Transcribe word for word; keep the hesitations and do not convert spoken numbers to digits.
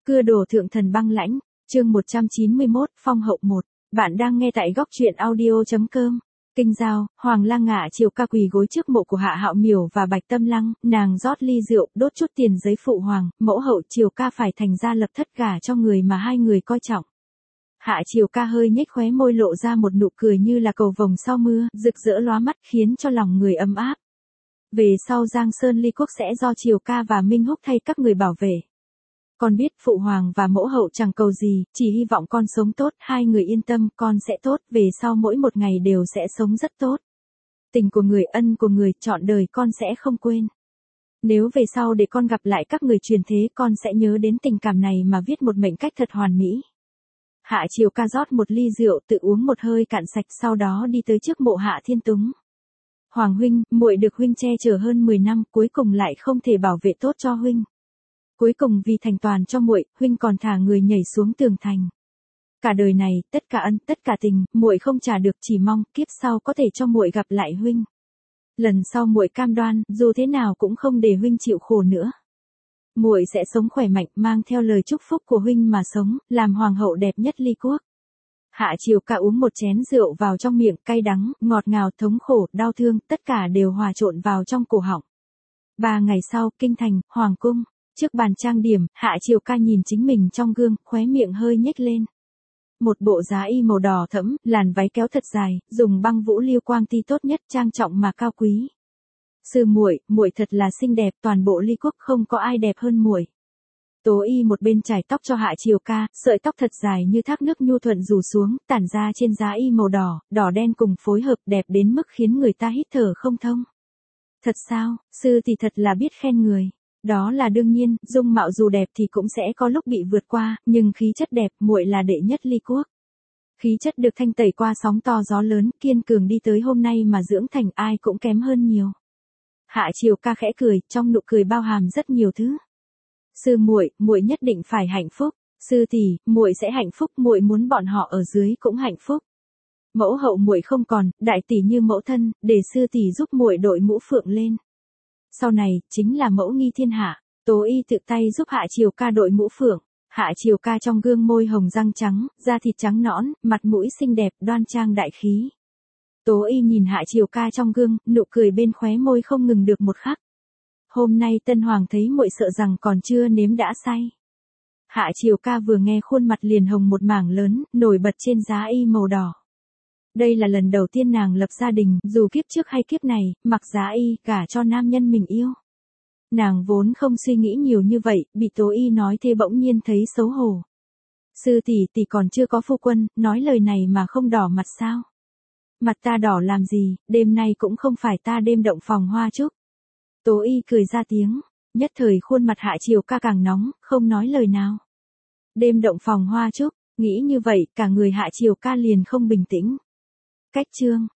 Cưa đồ thượng thần băng lãnh, chương một trăm chín mươi mốt, phong hậu một. Bạn đang nghe tại góc truyện audio chấm com. Kinh giao, Hoàng Lang Ngạ Chiều Ca quỳ gối trước mộ của Hạ Hạo Miểu và Bạch Tâm Lăng, nàng rót ly rượu, đốt chút tiền giấy phụ hoàng, mẫu hậu Chiều Ca phải thành ra lập thất gả cho người mà hai người coi trọng. Hạ Chiều Ca hơi nhếch khóe môi lộ ra một nụ cười như là cầu vồng sau mưa, rực rỡ lóa mắt khiến cho lòng người ấm áp. Về sau Giang Sơn Ly Quốc sẽ do Chiều Ca và Minh Húc thay các người bảo vệ. Con biết phụ hoàng và mẫu hậu chẳng cầu gì, chỉ hy vọng con sống tốt, hai người yên tâm, con sẽ tốt, về sau mỗi một ngày đều sẽ sống rất tốt. Tình của người, ân của người, trọn đời con sẽ không quên. Nếu về sau để con gặp lại các người truyền thế, con sẽ nhớ đến tình cảm này mà viết một mệnh cách thật hoàn mỹ. Hạ Chiều Ca rót một ly rượu, tự uống một hơi cạn sạch, sau đó đi tới trước mộ Hạ Thiên Túng. Hoàng huynh, muội được huynh che chở hơn mười năm, cuối cùng lại không thể bảo vệ tốt cho huynh. Cuối cùng vì thành toàn cho muội, huynh còn thả người nhảy xuống tường thành. Cả đời này, tất cả ân, tất cả tình, muội không trả được, chỉ mong kiếp sau có thể cho muội gặp lại huynh. Lần sau muội cam đoan, dù thế nào cũng không để huynh chịu khổ nữa. Muội sẽ sống khỏe mạnh, mang theo lời chúc phúc của huynh mà sống, làm hoàng hậu đẹp nhất Ly Quốc. Hạ Chiều Ca uống một chén rượu vào trong miệng, cay đắng, ngọt ngào, thống khổ, đau thương, tất cả đều hòa trộn vào trong cổ họng. Ba ngày sau, kinh thành, hoàng cung. Trước bàn trang điểm, Hạ Chiều Ca nhìn chính mình trong gương, khóe miệng hơi nhếch lên. Một bộ giá y màu đỏ thẫm, làn váy kéo thật dài, dùng băng vũ liêu quang ti tốt nhất, trang trọng mà cao quý. Sư muội, muội thật là xinh đẹp, toàn bộ Ly Quốc không có ai đẹp hơn muội. Tố Y một bên chải tóc cho Hạ Chiều Ca, sợi tóc thật dài như thác nước nhu thuận rủ xuống, tản ra trên giá y màu đỏ, đỏ đen cùng phối hợp đẹp đến mức khiến người ta hít thở không thông. Thật sao, sư thì thật là biết khen người. Đó là đương nhiên, dung mạo dù đẹp thì cũng sẽ có lúc bị vượt qua, nhưng khí chất đẹp, muội là đệ nhất Ly Quốc. Khí chất được thanh tẩy qua sóng to gió lớn, kiên cường đi tới hôm nay mà dưỡng thành, ai cũng kém hơn nhiều. Hạ Chiều Ca khẽ cười, trong nụ cười bao hàm rất nhiều thứ. Sư muội, muội nhất định phải hạnh phúc. Sư tỷ, muội sẽ hạnh phúc, muội muốn bọn họ ở dưới cũng hạnh phúc. Mẫu hậu muội không còn, đại tỷ như mẫu thân, để sư tỷ giúp muội đội mũ phượng lên. Sau này, chính là mẫu nghi thiên hạ. Tố Y tự tay giúp Hạ Chiều Ca đội mũ phượng. Hạ Chiều Ca trong gương môi hồng răng trắng, da thịt trắng nõn, mặt mũi xinh đẹp, đoan trang đại khí. Tố Y nhìn Hạ Chiều Ca trong gương, nụ cười bên khóe môi không ngừng được một khắc. Hôm nay Tân Hoàng thấy muội sợ rằng còn chưa nếm đã say. Hạ Chiều Ca vừa nghe khuôn mặt liền hồng một mảng lớn, nổi bật trên giá y màu đỏ. Đây là lần đầu tiên nàng lập gia đình, dù kiếp trước hay kiếp này, mặc giá y, gả cho nam nhân mình yêu. Nàng vốn không suy nghĩ nhiều như vậy, bị Tố Y nói thế bỗng nhiên thấy xấu hổ. Sư tỷ tỷ còn chưa có phu quân, nói lời này mà không đỏ mặt sao? Mặt ta đỏ làm gì, đêm nay cũng không phải ta đêm động phòng hoa trúc. Tố Y cười ra tiếng, nhất thời khuôn mặt Hạ Chiều Ca càng nóng, không nói lời nào. Đêm động phòng hoa trúc, nghĩ như vậy, cả người Hạ Chiều Ca liền không bình tĩnh. Cách chương,